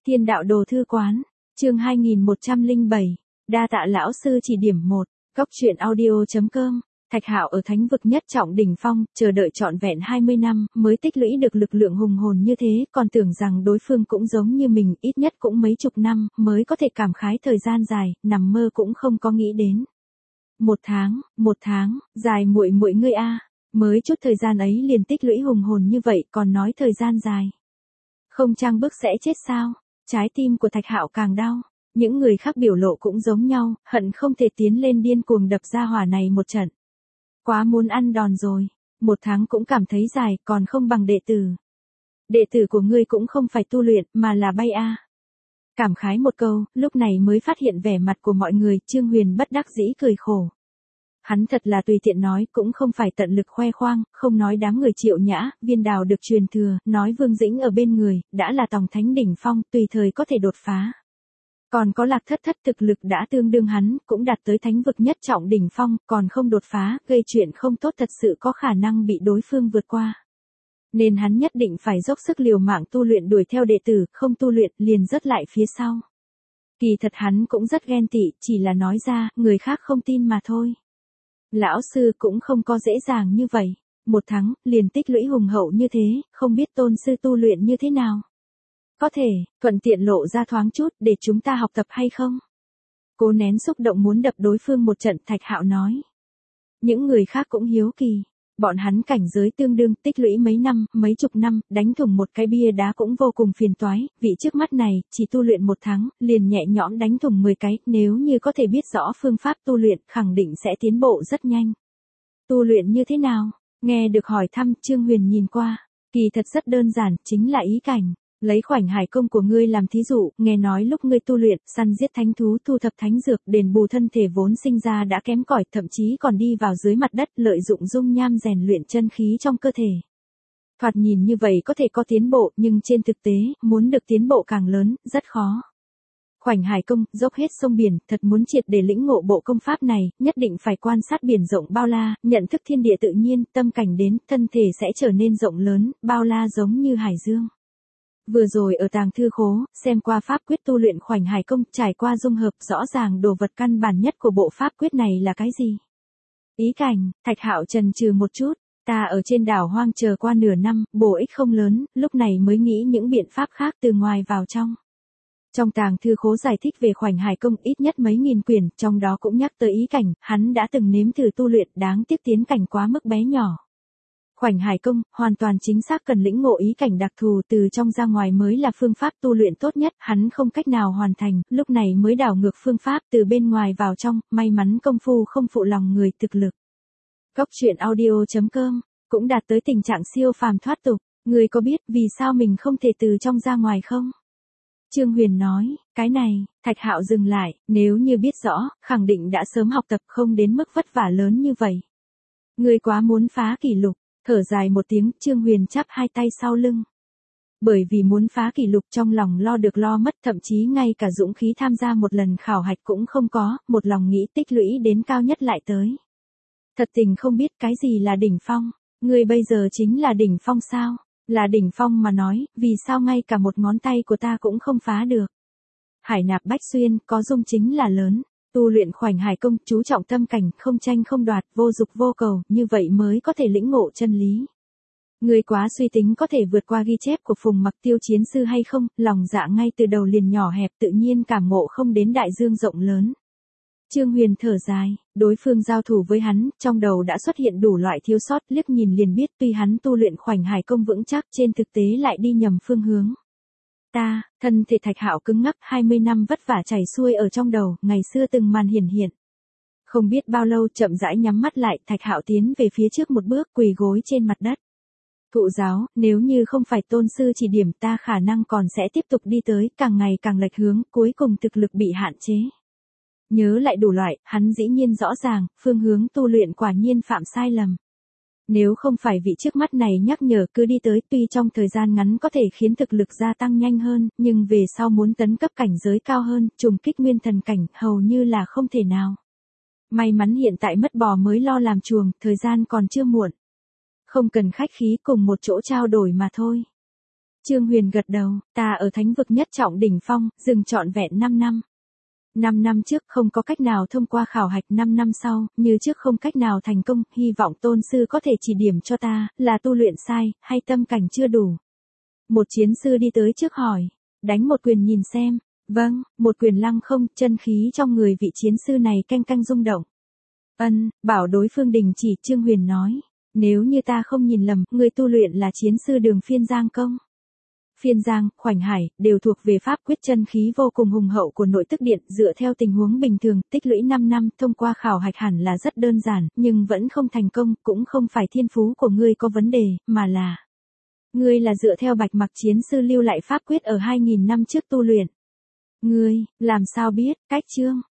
Thiên đạo đồ thư quán, chương 2107, đa tạ lão sư chỉ điểm 1, góc truyện audio.com. Thạch Hạo ở thánh vực nhất trọng đỉnh phong, chờ đợi trọn vẹn 20 năm, mới tích lũy được lực lượng hùng hồn như thế, còn tưởng rằng đối phương cũng giống như mình, ít nhất cũng mấy chục năm, mới có thể cảm khái thời gian dài, nằm mơ cũng không có nghĩ đến. Một tháng, dài muội muội ngươi a, mới chút thời gian ấy liền tích lũy hùng hồn như vậy, còn nói thời gian dài. Không trang bước sẽ chết sao? Trái tim của Thạch Hạo càng đau. Những người khác biểu lộ cũng giống nhau, hận không thể tiến lên điên cuồng đập ra hỏa này một trận. Quá muốn ăn đòn rồi, 1 tháng cũng cảm thấy dài, còn không bằng đệ tử. Đệ tử của ngươi cũng không phải tu luyện, mà là bay a. Cảm khái một câu, lúc này mới phát hiện vẻ mặt của mọi người, Trương Huyền bất đắc dĩ cười khổ. Hắn thật là tùy tiện nói, cũng không phải tận lực khoe khoang, không nói đám người Triệu Nhã, Viên Đào được truyền thừa, nói Vương Dĩnh ở bên người, đã là tòng thánh đỉnh phong, tùy thời có thể đột phá. Còn có Lạc Thất Thất thực lực đã tương đương hắn, cũng đạt tới thánh vực nhất trọng đỉnh phong, còn không đột phá, gây chuyện không tốt thật sự có khả năng bị đối phương vượt qua. Nên hắn nhất định phải dốc sức liều mạng tu luyện đuổi theo đệ tử, không tu luyện liền rớt lại phía sau. Kỳ thật hắn cũng rất ghen tị, chỉ là nói ra, người khác không tin mà thôi. Lão sư cũng không có dễ dàng như vậy, 1 tháng, liền tích lũy hùng hậu như thế, không biết tôn sư tu luyện như thế nào. Có thể, thuận tiện lộ ra thoáng chút, để chúng ta học tập hay không? Cố nén xúc động muốn đập đối phương một trận, Thạch Hạo nói. Những người khác cũng hiếu kỳ, bọn hắn cảnh giới tương đương tích lũy mấy năm, mấy chục năm, đánh thủng một cái bia đá cũng vô cùng phiền toái, vị trước mắt này, chỉ tu luyện 1 tháng, liền nhẹ nhõm đánh thủng 10 cái, nếu như có thể biết rõ phương pháp tu luyện, khẳng định sẽ tiến bộ rất nhanh. Tu luyện như thế nào? Nghe được hỏi thăm, Trương Huyền nhìn qua, kỳ thật rất đơn giản, chính là ý cảnh. Lấy khoảnh hải công của ngươi làm thí dụ, nghe nói lúc ngươi tu luyện, săn giết thánh thú, thu thập thánh dược, đền bù thân thể vốn sinh ra đã kém cỏi, thậm chí còn đi vào dưới mặt đất, lợi dụng dung nham rèn luyện chân khí trong cơ thể. Thoạt nhìn như vậy có thể có tiến bộ, nhưng trên thực tế, muốn được tiến bộ càng lớn, rất khó. Khoảnh hải công, dốc hết sông biển, thật muốn triệt để lĩnh ngộ bộ công pháp này, nhất định phải quan sát biển rộng bao la, nhận thức thiên địa tự nhiên, tâm cảnh đến, thân thể sẽ trở nên rộng lớn, bao la giống như hải dương. Vừa rồi ở tàng thư khố, xem qua pháp quyết tu luyện khoảnh hải công, trải qua dung hợp, rõ ràng đồ vật căn bản nhất của bộ pháp quyết này là cái gì? Ý cảnh, Thạch Hạo chần chừ một chút, ta ở trên đảo hoang chờ qua nửa năm, bổ ích không lớn, lúc này mới nghĩ những biện pháp khác từ ngoài vào trong. Trong tàng thư khố giải thích về khoảnh hải công ít nhất mấy nghìn quyển, trong đó cũng nhắc tới ý cảnh, hắn đã từng nếm thử tu luyện, đáng tiếc tiến cảnh quá mức bé nhỏ. Khoảnh hải công, hoàn toàn chính xác cần lĩnh ngộ ý cảnh đặc thù từ trong ra ngoài mới là phương pháp tu luyện tốt nhất, hắn không cách nào hoàn thành, lúc này mới đảo ngược phương pháp từ bên ngoài vào trong, may mắn công phu không phụ lòng người thực lực. Góc truyện audio.com, cũng đạt tới tình trạng siêu phàm thoát tục, người có biết vì sao mình không thể từ trong ra ngoài không? Trương Huyền nói, cái này, Thạch Hạo dừng lại, nếu như biết rõ, khẳng định đã sớm học tập không đến mức vất vả lớn như vậy. Người quá muốn phá kỷ lục. Thở dài một tiếng, Trương Huyền chắp hai tay sau lưng. Bởi vì muốn phá kỷ lục trong lòng lo được lo mất, thậm chí ngay cả dũng khí tham gia một lần khảo hạch cũng không có, một lòng nghĩ tích lũy đến cao nhất lại tới. Thật tình không biết cái gì là đỉnh phong, người bây giờ chính là đỉnh phong sao? Là đỉnh phong mà nói, vì sao ngay cả một ngón tay của ta cũng không phá được? Hải nạp bách xuyên, có dung chính là lớn. Tu luyện khoảnh hải công, chú trọng tâm cảnh, không tranh không đoạt, vô dục vô cầu, như vậy mới có thể lĩnh ngộ chân lý. Người quá suy tính có thể vượt qua ghi chép của Phùng Mặc Tiêu chiến sư hay không, lòng dạ ngay từ đầu liền nhỏ hẹp, tự nhiên cảm ngộ không đến đại dương rộng lớn. Trương Huyền thở dài, đối phương giao thủ với hắn, trong đầu đã xuất hiện đủ loại thiếu sót, liếc nhìn liền biết tuy hắn tu luyện khoảnh hải công vững chắc, trên thực tế lại đi nhầm phương hướng. Thân thể Thạch Hạo cứng ngắc, 20 năm vất vả chảy xuôi ở trong đầu, ngày xưa từng màn hiển hiện. Không biết bao lâu chậm rãi nhắm mắt lại, Thạch Hạo tiến về phía trước một bước, quỳ gối trên mặt đất. Thụ giáo, nếu như không phải tôn sư chỉ điểm ta khả năng còn sẽ tiếp tục đi tới, càng ngày càng lệch hướng, cuối cùng thực lực bị hạn chế. Nhớ lại đủ loại, hắn dĩ nhiên rõ ràng, phương hướng tu luyện quả nhiên phạm sai lầm. Nếu không phải vị trước mắt này nhắc nhở cứ đi tới, tuy trong thời gian ngắn có thể khiến thực lực gia tăng nhanh hơn, nhưng về sau muốn tấn cấp cảnh giới cao hơn, trùng kích nguyên thần cảnh, hầu như là không thể nào. May mắn hiện tại mất bò mới lo làm chuồng, thời gian còn chưa muộn. Không cần khách khí, cùng một chỗ trao đổi mà thôi. Trương Huyền gật đầu, ta ở thánh vực nhất trọng đỉnh phong, dừng trọn vẹn 5 năm. 5 năm trước không có cách nào thông qua khảo hạch, 5 năm sau, như trước không cách nào thành công, hy vọng tôn sư có thể chỉ điểm cho ta, là tu luyện sai, hay tâm cảnh chưa đủ. Một chiến sư đi tới trước hỏi, đánh một quyền nhìn xem. Vâng, một quyền lăng không, chân khí trong người vị chiến sư này canh canh rung động. Bảo đối phương đình chỉ. Trương Huyền nói, nếu như ta không nhìn lầm, người tu luyện là chiến sư đường phiên giang công. Phiên giang, khoảnh hải, đều thuộc về pháp quyết chân khí vô cùng hùng hậu của nội tức điện, dựa theo tình huống bình thường, tích lũy 5 năm, thông qua khảo hạch hẳn là rất đơn giản, nhưng vẫn không thành công, cũng không phải thiên phú của ngươi có vấn đề, mà là ngươi là dựa theo Bạch Mặc chiến sư lưu lại pháp quyết ở 2000 năm trước tu luyện. Ngươi, làm sao biết? Cách chương